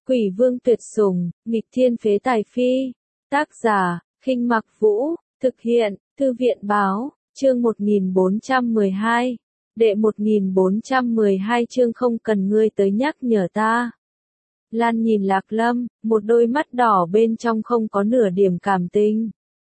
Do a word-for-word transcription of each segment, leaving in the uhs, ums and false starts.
Quỷ vương tuyệt sủng, nghịch thiên phế tài phi. Tác giả, Khinh Mặc Vũ, thực hiện, Thư viện báo, chương một nghìn bốn trăm mười hai. Đệ một nghìn bốn trăm mười hai chương không cần ngươi tới nhắc nhở ta. Lan nhìn Lạc Lâm, một đôi mắt đỏ bên trong không có nửa điểm cảm tình.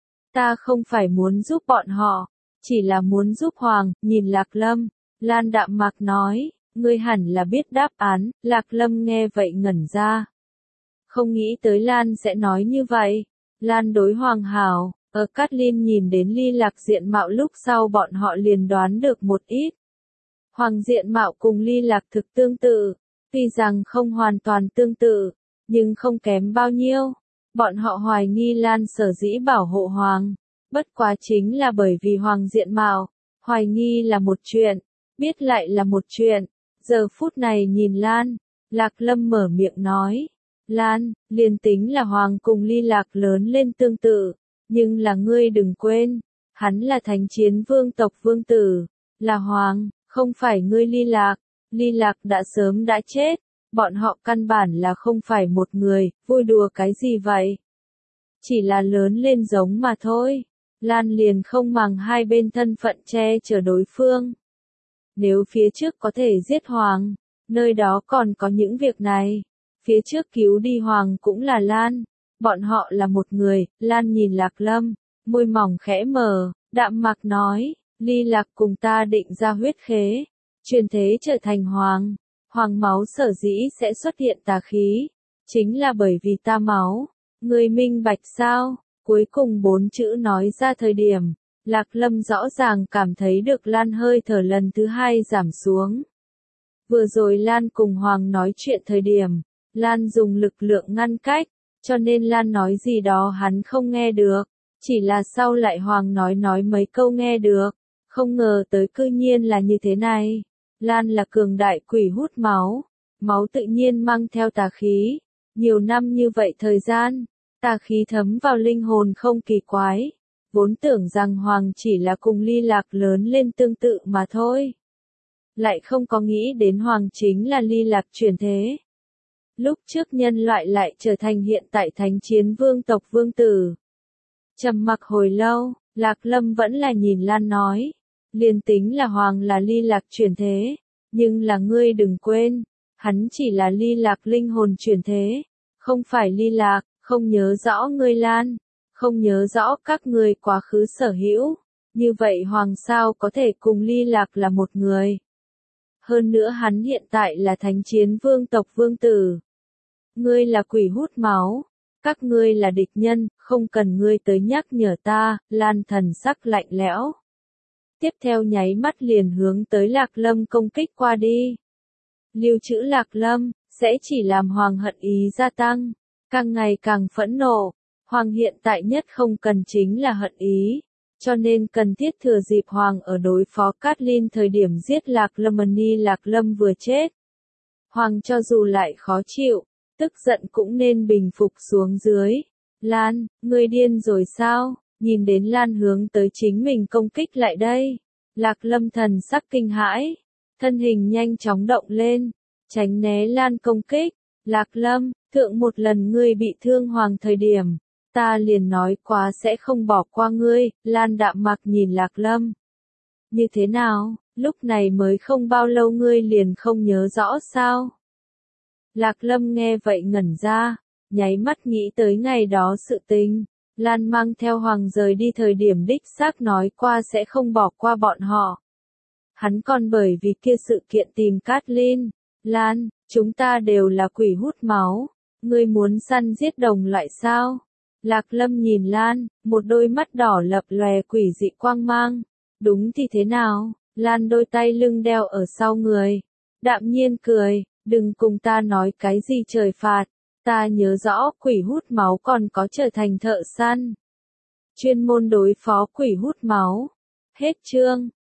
Ta không phải muốn giúp bọn họ, chỉ là muốn giúp Hoàng, nhìn Lạc Lâm. Lan đạm mạc nói, ngươi hẳn là biết đáp án. Lạc Lâm nghe vậy ngẩn ra. Không nghĩ tới Lan sẽ nói như vậy. Lan đối Hoàng hảo, ở Cát Linh nhìn đến Ly Lạc diện mạo lúc sau bọn họ liền đoán được một ít. Hoàng diện mạo cùng Ly Lạc thực tương tự, tuy rằng không hoàn toàn tương tự, nhưng không kém bao nhiêu. Bọn họ hoài nghi Lan sở dĩ bảo hộ Hoàng, bất quá chính là bởi vì Hoàng diện mạo. Hoài nghi là một chuyện, biết lại là một chuyện. Giờ phút này nhìn Lan, Lạc Lâm mở miệng nói, Lan, liền tính là Hoàng cùng Ly Lạc lớn lên tương tự, nhưng là ngươi đừng quên, hắn là Thánh Chiến Vương tộc vương tử, là Hoàng, không phải ngươi Ly Lạc. Ly Lạc đã sớm đã chết, bọn họ căn bản là không phải một người, vui đùa cái gì vậy? Chỉ là lớn lên giống mà thôi. Lan liền không màng hai bên thân phận che chở đối phương. Nếu phía trước có thể giết Hoàng, nơi đó còn có những việc này. Phía trước cứu đi Hoàng cũng là Lan, bọn họ là một người. Lan nhìn Lạc Lâm, môi mỏng khẽ mở, đạm mạc nói, Ly Lạc cùng ta định ra huyết khế, truyền thế trở thành Hoàng. Hoàng máu sở dĩ sẽ xuất hiện tà khí, chính là bởi vì ta máu. Ngươi minh bạch sao? Cuối cùng bốn chữ nói ra thời điểm, Lạc Lâm rõ ràng cảm thấy được Lan hơi thở lần thứ hai giảm xuống. Vừa rồi Lan cùng Hoàng nói chuyện thời điểm, Lan dùng lực lượng ngăn cách, cho nên Lan nói gì đó hắn không nghe được, chỉ là sau lại Hoàng nói nói mấy câu nghe được, không ngờ tới cư nhiên là như thế này. Lan là cường đại quỷ hút máu, máu tự nhiên mang theo tà khí, nhiều năm như vậy thời gian, tà khí thấm vào linh hồn không kỳ quái, vốn tưởng rằng Hoàng chỉ là cùng Ly Lạc lớn lên tương tự mà thôi. Lại không có nghĩ đến Hoàng chính là Ly Lạc chuyển thế. Lúc trước nhân loại lại trở thành hiện tại Thánh Chiến Vương tộc vương tử. Trầm mặc hồi lâu, Lạc Lâm vẫn là nhìn Lan nói, liền tính là Hoàng là Ly Lạc chuyển thế, nhưng là ngươi đừng quên, hắn chỉ là Ly Lạc linh hồn chuyển thế, không phải Ly Lạc. Không nhớ rõ ngươi Lan, không nhớ rõ các ngươi quá khứ sở hữu, như vậy Hoàng sao có thể cùng Ly Lạc là một người. Hơn nữa hắn hiện tại là Thánh Chiến Vương tộc vương tử. Ngươi là quỷ hút máu, các ngươi là địch nhân, không cần ngươi tới nhắc nhở ta. Lan thần sắc lạnh lẽo. Tiếp theo nháy mắt liền hướng tới Lạc Lâm công kích qua đi. Lưu trữ Lạc Lâm, sẽ chỉ làm Hoàng hận ý gia tăng. Càng ngày càng phẫn nộ, Hoàng hiện tại nhất không cần chính là hận ý, cho nên cần thiết thừa dịp Hoàng ở đối phó Cát Linh thời điểm giết Lạc Lâm. Ni Lạc Lâm vừa chết, Hoàng cho dù lại khó chịu, tức giận cũng nên bình phục xuống dưới. Lan, ngươi điên rồi sao? Nhìn đến Lan hướng tới chính mình công kích lại đây, Lạc Lâm thần sắc kinh hãi, thân hình nhanh chóng động lên, tránh né Lan công kích. Lạc Lâm, thượng một lần ngươi bị thương Hoàng thời điểm, ta liền nói quá sẽ không bỏ qua ngươi. Lan đạm mạc nhìn Lạc Lâm. Như thế nào, lúc này mới không bao lâu ngươi liền không nhớ rõ sao? Lạc Lâm nghe vậy ngẩn ra, nháy mắt nghĩ tới ngày đó sự tình. Lan mang theo Hoàng rời đi thời điểm đích xác nói qua sẽ không bỏ qua bọn họ. Hắn còn bởi vì kia sự kiện tìm Cát Linh. Lan, chúng ta đều là quỷ hút máu, ngươi muốn săn giết đồng loại sao? Lạc Lâm nhìn Lan, một đôi mắt đỏ lập lòe quỷ dị quang mang. Đúng thì thế nào? Lan đôi tay lưng đeo ở sau người, đạm nhiên cười, đừng cùng ta nói cái gì trời phạt, ta nhớ rõ quỷ hút máu còn có trở thành thợ săn, chuyên môn đối phó quỷ hút máu. Hết chương.